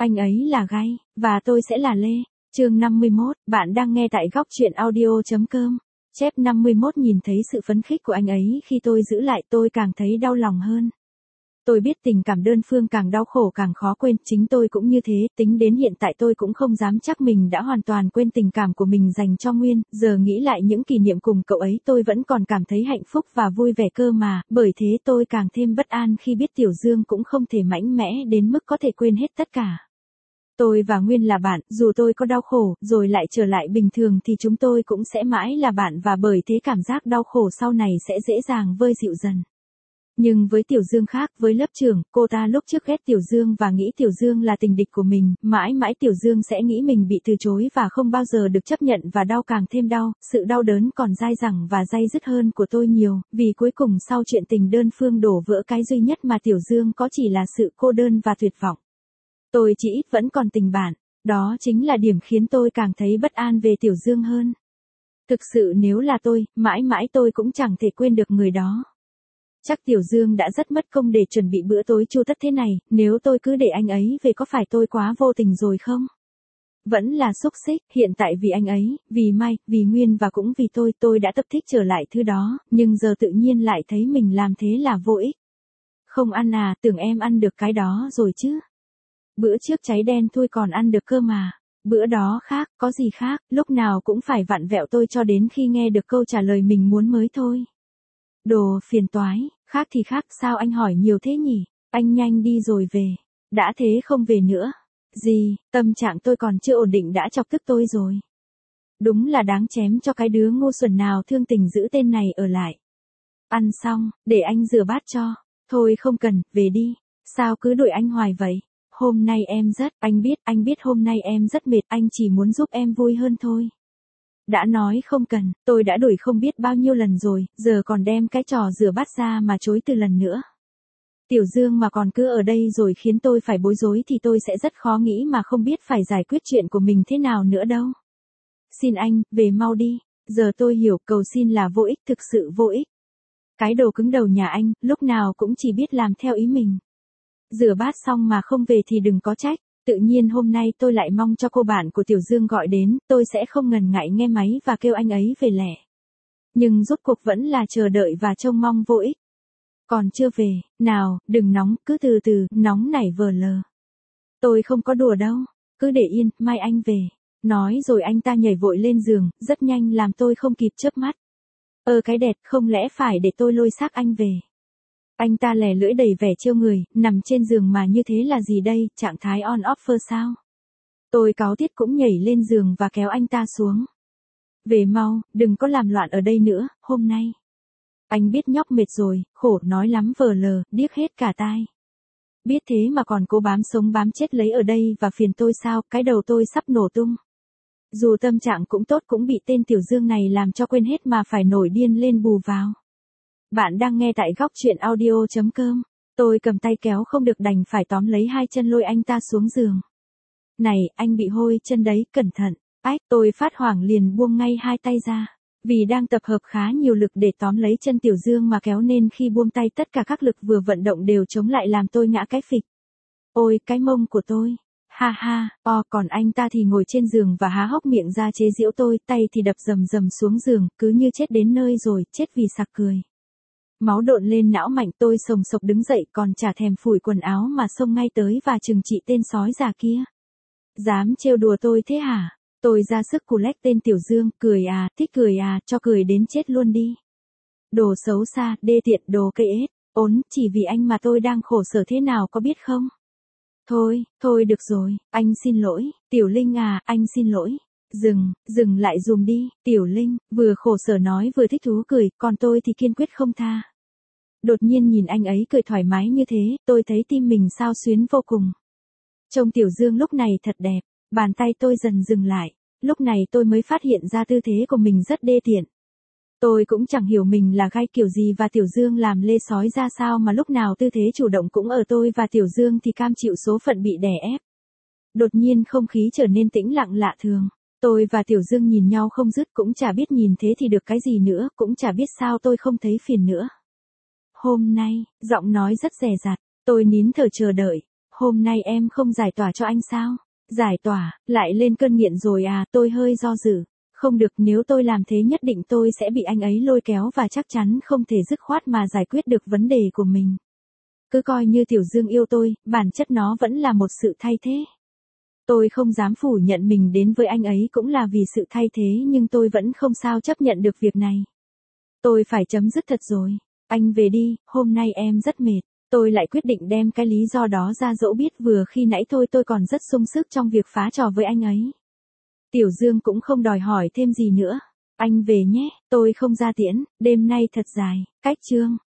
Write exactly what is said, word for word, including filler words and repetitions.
Anh ấy là Gai, và tôi sẽ là Lê. Chương năm mươi mốt, bạn đang nghe tại góc truyện audio chấm com. Chép năm mươi mốt nhìn thấy sự phấn khích của anh ấy khi tôi giữ lại tôi càng thấy đau lòng hơn. Tôi biết tình cảm đơn phương càng đau khổ càng khó quên, chính tôi cũng như thế, tính đến hiện tại tôi cũng không dám chắc mình đã hoàn toàn quên tình cảm của mình dành cho Nguyên, giờ nghĩ lại những kỷ niệm cùng cậu ấy tôi vẫn còn cảm thấy hạnh phúc và vui vẻ cơ mà, bởi thế tôi càng thêm bất an khi biết Tiểu Dương cũng không thể mạnh mẽ đến mức có thể quên hết tất cả. Tôi và Nguyên là bạn, dù tôi có đau khổ, rồi lại trở lại bình thường thì chúng tôi cũng sẽ mãi là bạn và bởi thế cảm giác đau khổ sau này sẽ dễ dàng vơi dịu dần. Nhưng với Tiểu Dương khác, với lớp trưởng, cô ta lúc trước ghét Tiểu Dương và nghĩ Tiểu Dương là tình địch của mình, mãi mãi Tiểu Dương sẽ nghĩ mình bị từ chối và không bao giờ được chấp nhận và đau càng thêm đau, sự đau đớn còn dai dẳng và dai dứt hơn của tôi nhiều, vì cuối cùng sau chuyện tình đơn phương đổ vỡ cái duy nhất mà Tiểu Dương có chỉ là sự cô đơn và tuyệt vọng. Tôi chỉ ít vẫn còn tình bạn, đó chính là điểm khiến tôi càng thấy bất an về Tiểu Dương hơn. Thực sự nếu là tôi, mãi mãi tôi cũng chẳng thể quên được người đó. Chắc Tiểu Dương đã rất mất công để chuẩn bị bữa tối chu tất thế này, nếu tôi cứ để anh ấy về có phải tôi quá vô tình rồi không? Vẫn là xúc xích, hiện tại vì anh ấy, vì Mai, vì Nguyên và cũng vì tôi, tôi đã tập thích trở lại thứ đó, nhưng giờ tự nhiên lại thấy mình làm thế là vô ích. Không ăn à, tưởng em ăn được cái đó rồi chứ. Bữa trước cháy đen thôi còn ăn được cơ mà. Bữa đó khác, có gì khác, lúc nào cũng phải vặn vẹo tôi cho đến khi nghe được câu trả lời mình muốn mới thôi. Đồ phiền toái, khác thì khác, sao anh hỏi nhiều thế nhỉ? Anh nhanh đi rồi về. Đã thế không về nữa. Gì, tâm trạng tôi còn chưa ổn định đã chọc tức tôi rồi. Đúng là đáng chém cho cái đứa ngu xuẩn nào thương tình giữ tên này ở lại. Ăn xong, để anh rửa bát cho. Thôi không cần, về đi. Sao cứ đuổi anh hoài vậy? Hôm nay em rất, anh biết, anh biết hôm nay em rất mệt, anh chỉ muốn giúp em vui hơn thôi. Đã nói không cần, tôi đã đuổi không biết bao nhiêu lần rồi, giờ còn đem cái trò rửa bát ra mà chối từ lần nữa. Tiểu Dương mà còn cứ ở đây rồi khiến tôi phải bối rối thì tôi sẽ rất khó nghĩ mà không biết phải giải quyết chuyện của mình thế nào nữa đâu. Xin anh, về mau đi, giờ tôi hiểu cầu xin là vô ích, thực sự vô ích. Cái đồ cứng đầu nhà anh, lúc nào cũng chỉ biết làm theo ý mình. Rửa bát xong mà không về thì đừng có trách. Tự nhiên hôm nay tôi lại mong cho cô bạn của Tiểu Dương gọi đến, tôi sẽ không ngần ngại nghe máy và kêu anh ấy về lẻ. Nhưng rốt cuộc vẫn là chờ đợi và trông mong vô ích. Còn chưa về, nào, đừng nóng, cứ từ từ, nóng nảy vờ lờ. Tôi không có đùa đâu, cứ để yên, mai anh về. Nói rồi anh ta nhảy vội lên giường, rất nhanh làm tôi không kịp chớp mắt. Ơ cái đẹp, không lẽ phải để tôi lôi xác anh về. Anh ta lè lưỡi đầy vẻ trêu người, nằm trên giường mà như thế là gì đây, trạng thái on offer sao? Tôi cáu tiết cũng nhảy lên giường và kéo anh ta xuống. Về mau, đừng có làm loạn ở đây nữa, hôm nay. Anh biết nhóc mệt rồi, khổ nói lắm vờ lờ, điếc hết cả tai. Biết thế mà còn cố bám sống bám chết lấy ở đây và phiền tôi sao, cái đầu tôi sắp nổ tung. Dù tâm trạng cũng tốt cũng bị tên Tiểu Dương này làm cho quên hết mà phải nổi điên lên bù vào. Bạn đang nghe tại góc truyện audio chấm com. Tôi cầm tay kéo không được đành phải tóm lấy hai chân lôi anh ta xuống giường. Này, anh bị hôi chân đấy, cẩn thận. Ách, tôi phát hoảng liền buông ngay hai tay ra. Vì đang tập hợp khá nhiều lực để tóm lấy chân Tiểu Dương mà kéo nên khi buông tay tất cả các lực vừa vận động đều chống lại làm tôi ngã cái phịch. Ôi, cái mông của tôi. Ha ha, o còn anh ta thì ngồi trên giường và há hốc miệng ra chế giễu tôi, tay thì đập rầm rầm xuống giường, cứ như chết đến nơi rồi, chết vì sặc cười. Máu độn lên não mạnh tôi sồng sộc đứng dậy còn chả thèm phủi quần áo mà xông ngay tới và trừng trị tên sói già kia. Dám trêu đùa tôi thế hả? Tôi ra sức cù lách tên Tiểu Dương, cười à, thích cười à, cho cười đến chết luôn đi. Đồ xấu xa, đê tiện, đồ cây ếch, ốn, chỉ vì anh mà tôi đang khổ sở thế nào có biết không? Thôi, thôi được rồi, anh xin lỗi, Tiểu Linh à, anh xin lỗi. Dừng, dừng lại dùm đi, Tiểu Linh, vừa khổ sở nói vừa thích thú cười, còn tôi thì kiên quyết không tha. Đột nhiên nhìn anh ấy cười thoải mái như thế, tôi thấy tim mình xao xuyến vô cùng. Trông Tiểu Dương lúc này thật đẹp, bàn tay tôi dần dừng lại, lúc này tôi mới phát hiện ra tư thế của mình rất đê tiện. Tôi cũng chẳng hiểu mình là gai kiểu gì và Tiểu Dương làm lê sói ra sao mà lúc nào tư thế chủ động cũng ở tôi và Tiểu Dương thì cam chịu số phận bị đè ép. Đột nhiên không khí trở nên tĩnh lặng lạ thường. Tôi và Tiểu Dương nhìn nhau không dứt cũng chả biết nhìn thế thì được cái gì nữa, cũng chả biết sao tôi không thấy phiền nữa. Hôm nay, giọng nói rất dè dặt, tôi nín thở chờ đợi. hôm nay em không giải tỏa cho anh sao? Giải tỏa, lại lên cơn nghiện rồi à, tôi hơi do dự. Không được, nếu tôi làm thế nhất định tôi sẽ bị anh ấy lôi kéo và chắc chắn không thể dứt khoát mà giải quyết được vấn đề của mình. Cứ coi như Tiểu Dương yêu tôi, bản chất nó vẫn là một sự thay thế. Tôi không dám phủ nhận mình đến với anh ấy cũng là vì sự thay thế nhưng tôi vẫn không sao chấp nhận được việc này. Tôi phải chấm dứt thật rồi. Anh về đi, hôm nay em rất mệt. Tôi lại quyết định đem cái lý do đó ra dỗ biết vừa khi nãy thôi tôi còn rất sung sức trong việc phá trò với anh ấy. Tiểu Dương cũng không đòi hỏi thêm gì nữa. Anh về nhé, tôi không ra tiễn, đêm nay thật dài, cách chương.